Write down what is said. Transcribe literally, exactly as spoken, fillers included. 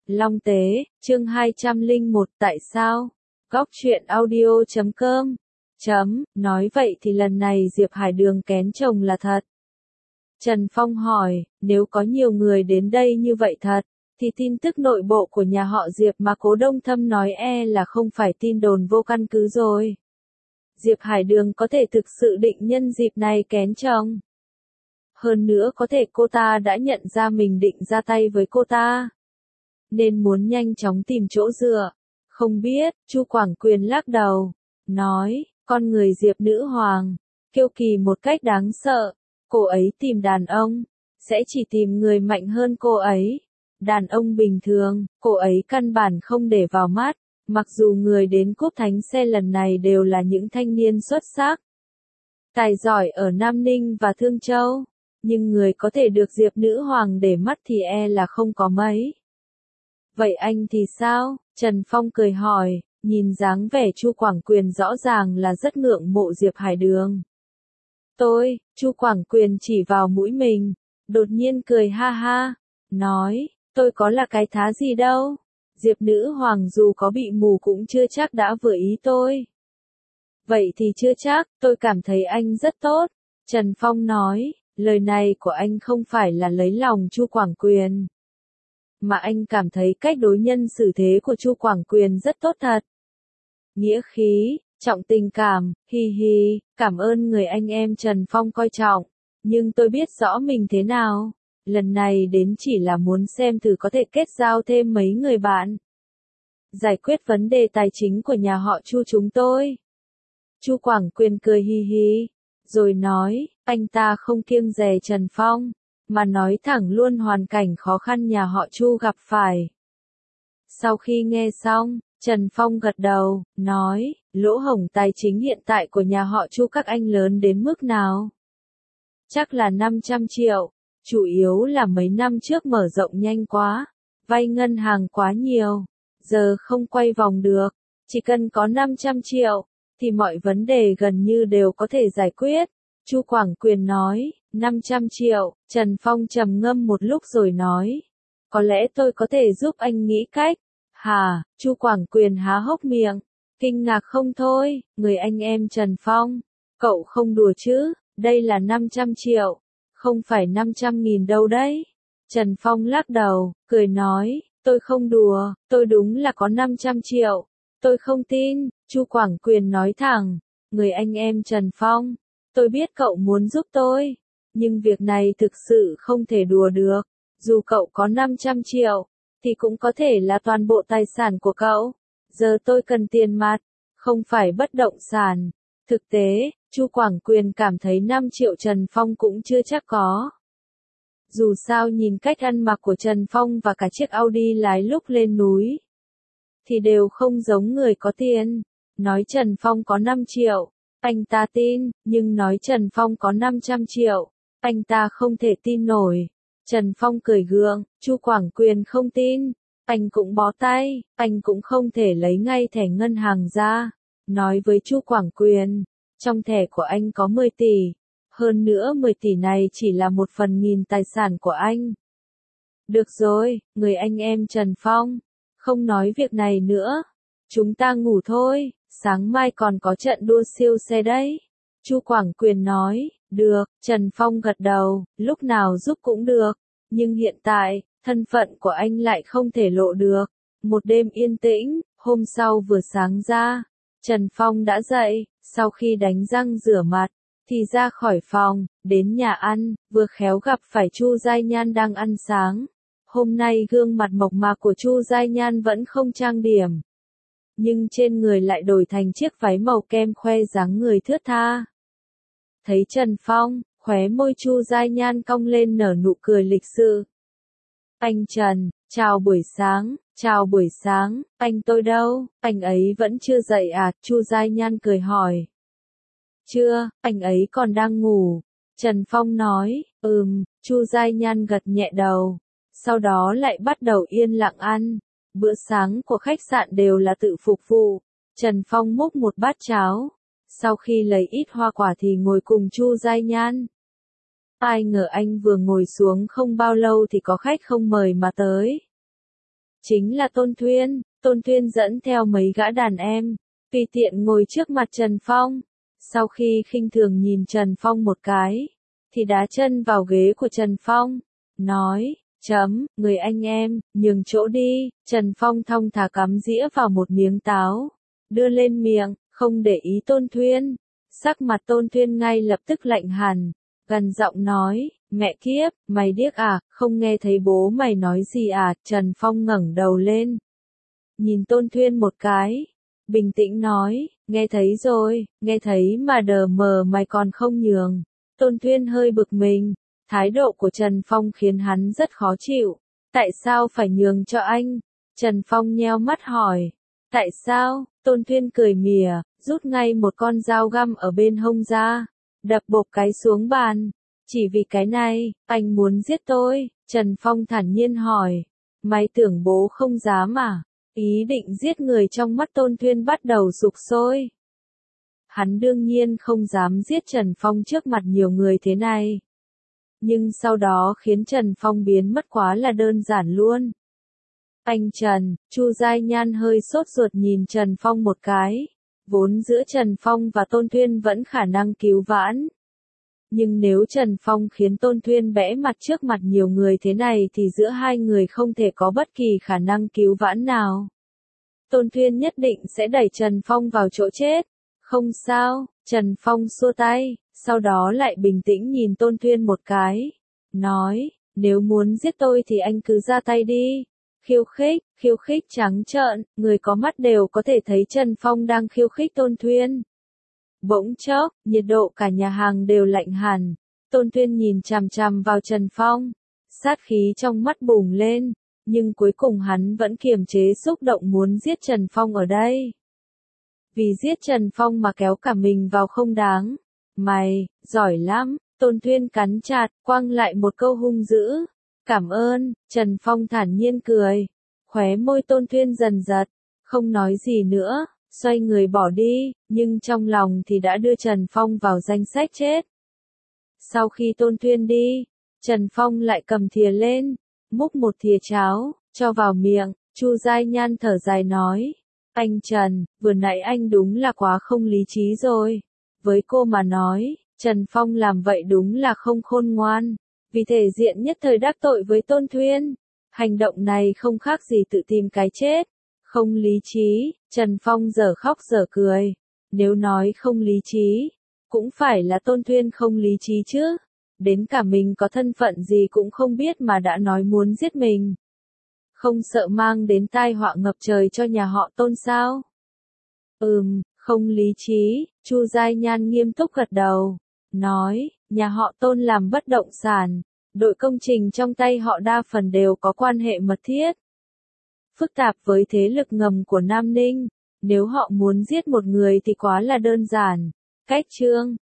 Long Tế, chương hai trăm lẻ một tại sao? Góc truyện audio chấm com chấm, nói vậy thì lần này Diệp Hải Đường kén chồng là thật. Trần Phong hỏi, nếu có nhiều người đến đây như vậy thật, thì tin tức nội bộ của nhà họ Diệp mà Cố Đông Thâm nói e là không phải tin đồn vô căn cứ rồi. Diệp Hải Đường có thể thực sự định nhân dịp này kén chồng. Hơn nữa có thể cô ta đã nhận ra mình định ra tay với cô ta, nên muốn nhanh chóng tìm chỗ dựa. Không biết, Chu Quảng Quyền lắc đầu, nói, con người Diệp nữ hoàng, kiêu kỳ một cách đáng sợ, cô ấy tìm đàn ông, sẽ chỉ tìm người mạnh hơn cô ấy. Đàn ông bình thường, cô ấy căn bản không để vào mắt, mặc dù người đến cúp thánh xe lần này đều là những thanh niên xuất sắc, tài giỏi ở Nam Ninh và Thương Châu, nhưng người có thể được Diệp nữ hoàng để mắt thì e là không có mấy. Vậy anh thì sao? Trần Phong cười hỏi, nhìn dáng vẻ Chu Quảng Quyền rõ ràng là rất ngưỡng mộ Diệp Hải Đường. Tôi, Chu Quảng Quyền chỉ vào mũi mình, đột nhiên cười ha ha, nói, tôi có là cái thá gì đâu. Diệp nữ hoàng dù có bị mù cũng chưa chắc đã vừa ý tôi. Vậy thì chưa chắc, tôi cảm thấy anh rất tốt. Trần Phong nói, lời này của anh không phải là lấy lòng Chu Quảng Quyền, mà anh cảm thấy cách đối nhân xử thế của Chu Quảng Quyền rất tốt thật. Nghĩa khí, trọng tình cảm, hi hi, cảm ơn người anh em Trần Phong coi trọng, nhưng tôi biết rõ mình thế nào. Lần này đến chỉ là muốn xem thử có thể kết giao thêm mấy người bạn, giải quyết vấn đề tài chính của nhà họ Chu chúng tôi. Chu Quảng Quyền cười hi hi, rồi nói, anh ta không kiêng dè Trần Phong, mà nói thẳng luôn hoàn cảnh khó khăn nhà họ Chu gặp phải. Sau khi nghe xong, Trần Phong gật đầu, nói, lỗ hổng tài chính hiện tại của nhà họ Chu các anh lớn đến mức nào? Chắc là năm trăm triệu, chủ yếu là mấy năm trước mở rộng nhanh quá, vay ngân hàng quá nhiều, giờ không quay vòng được, chỉ cần có năm trăm triệu, thì mọi vấn đề gần như đều có thể giải quyết. Chu Quảng Quyền nói, năm trăm triệu, Trần Phong trầm ngâm một lúc rồi nói, có lẽ tôi có thể giúp anh nghĩ cách. Hả? Chu Quảng Quyền há hốc miệng, kinh ngạc không thôi, người anh em Trần Phong, cậu không đùa chứ, đây là năm trăm triệu, không phải năm trăm nghìn đâu đấy. Trần Phong lắc đầu, cười nói, tôi không đùa, tôi đúng là có năm trăm triệu, tôi không tin. Chu Quảng Quyền nói thẳng, người anh em Trần Phong, tôi biết cậu muốn giúp tôi, nhưng việc này thực sự không thể đùa được, dù cậu có năm trăm triệu, thì cũng có thể là toàn bộ tài sản của cậu. Giờ tôi cần tiền mặt, không phải bất động sản. Thực tế, Chu Quảng Quyền cảm thấy năm triệu Trần Phong cũng chưa chắc có. Dù sao nhìn cách ăn mặc của Trần Phong và cả chiếc Audi lái lúc lên núi, thì đều không giống người có tiền. Nói Trần Phong có năm triệu, anh ta tin, nhưng nói Trần Phong có năm trăm triệu, anh ta không thể tin nổi. Trần Phong cười gượng, Chu Quảng Quyền không tin, anh cũng bó tay, anh cũng không thể lấy ngay thẻ ngân hàng ra. Nói với Chu Quảng Quyền, trong thẻ của anh có mười tỷ, hơn nữa mười tỷ này chỉ là một phần nghìn tài sản của anh. Được rồi, người anh em Trần Phong, không nói việc này nữa, chúng ta ngủ thôi, sáng mai còn có trận đua siêu xe đấy. Chu Quảng Quyền nói, được. Trần Phong gật đầu, lúc nào giúp cũng được, nhưng hiện tại, thân phận của anh lại không thể lộ được. Một đêm yên tĩnh, hôm sau vừa sáng ra, Trần Phong đã dậy, sau khi đánh răng rửa mặt, thì ra khỏi phòng, đến nhà ăn, vừa khéo gặp phải Chu Giai Nhan đang ăn sáng. Hôm nay gương mặt mộc mạc của Chu Giai Nhan vẫn không trang điểm, nhưng trên người lại đổi thành chiếc váy màu kem khoe dáng người thướt tha. Thấy Trần Phong, khóe môi Chu Giai Nhan cong lên nở nụ cười lịch sự. Anh Trần, chào buổi sáng, chào buổi sáng, anh tôi đâu, anh ấy vẫn chưa dậy à? Chu Giai Nhan cười hỏi. Chưa, anh ấy còn đang ngủ. Trần Phong nói, ừm, Chu Giai Nhan gật nhẹ đầu, sau đó lại bắt đầu yên lặng ăn. Bữa sáng của khách sạn đều là tự phục vụ. Trần Phong múc một bát cháo, sau khi lấy ít hoa quả thì ngồi cùng Chu Giai Nhan. Ai ngờ anh vừa ngồi xuống không bao lâu thì có khách không mời mà tới. chính là Tôn Thuyên. Tôn Thuyên dẫn theo mấy gã đàn em, tùy tiện ngồi trước mặt Trần Phong. Sau khi khinh thường nhìn Trần Phong một cái, thì đá chân vào ghế của Trần Phong, nói, chấm, người anh em, nhường chỗ đi. Trần Phong thong thả cắm dĩa vào một miếng táo, đưa lên miệng, không để ý Tôn Thuyên. Sắc mặt Tôn Thuyên ngay lập tức lạnh hẳn, gần giọng nói, mẹ kiếp, mày điếc à, không nghe thấy bố mày nói gì à? Trần Phong ngẩng đầu lên, nhìn Tôn Thuyên một cái, bình tĩnh nói, nghe thấy rồi, nghe thấy mà đờ mờ mày còn không nhường. Tôn Thuyên hơi bực mình, thái độ của Trần Phong khiến hắn rất khó chịu. Tại sao phải nhường cho anh? Trần Phong nheo mắt hỏi. Tại sao? Tôn Thuyên cười mỉa, rút ngay một con dao găm ở bên hông ra, đập bộp cái xuống bàn. Chỉ vì cái này, anh muốn giết tôi? Trần Phong thản nhiên hỏi. Mày tưởng bố không dám à? Ý định giết người trong mắt Tôn Thuyên bắt đầu sục sôi. Hắn đương nhiên không dám giết Trần Phong trước mặt nhiều người thế này. Nhưng sau đó khiến Trần Phong biến mất quá là đơn giản luôn. Anh Trần, Chu Giai Nhan hơi sốt ruột nhìn Trần Phong một cái. Vốn giữa Trần Phong và Tôn Thuyên vẫn khả năng cứu vãn. Nhưng nếu Trần Phong khiến Tôn Thuyên bẽ mặt trước mặt nhiều người thế này thì giữa hai người không thể có bất kỳ khả năng cứu vãn nào. Tôn Thuyên nhất định sẽ đẩy Trần Phong vào chỗ chết. Không sao, Trần Phong xua tay, sau đó lại bình tĩnh nhìn Tôn Thuyên một cái. Nói, nếu muốn giết tôi thì anh cứ ra tay đi. Khiêu khích, khiêu khích trắng trợn, người có mắt đều có thể thấy Trần Phong đang khiêu khích Tôn Thuyên. Bỗng chốc, nhiệt độ cả nhà hàng đều lạnh hẳn. Tôn Thuyên nhìn chằm chằm vào Trần Phong, sát khí trong mắt bùng lên, nhưng cuối cùng hắn vẫn kiềm chế xúc động muốn giết Trần Phong ở đây. Vì giết Trần Phong mà kéo cả mình vào không đáng. Mày, giỏi lắm. Tôn Thuyên cắn chặt, quăng lại một câu hung dữ. Cảm ơn. Trần Phong thản nhiên cười. Khóe môi Tôn Thuyên dần giật, không nói gì nữa, xoay người bỏ đi, nhưng trong lòng thì đã đưa Trần Phong vào danh sách chết. Sau khi Tôn Thuyên đi, Trần Phong lại cầm thìa lên, múc một thìa cháo, cho vào miệng. Chu Giai Nhan thở dài nói. Anh Trần, vừa nãy anh đúng là quá không lý trí rồi. Với cô mà nói, Trần Phong làm vậy đúng là không khôn ngoan. Vì thể diện nhất thời đắc tội với Tôn Thuyên. Hành động này không khác gì tự tìm cái chết. Không lý trí, Trần Phong dở khóc dở cười. Nếu nói không lý trí, cũng phải là Tôn Thuyên không lý trí chứ. Đến cả mình có thân phận gì cũng không biết mà đã nói muốn giết mình. Không sợ mang đến tai họa ngập trời cho nhà họ Tôn sao? Ừm, không lý trí. Chu Giai Nhan nghiêm túc gật đầu, nói, nhà họ Tôn làm bất động sản, đội công trình trong tay họ đa phần đều có quan hệ mật thiết, phức tạp với thế lực ngầm của Nam Ninh. Nếu họ muốn giết một người thì quá là đơn giản. Cách trương,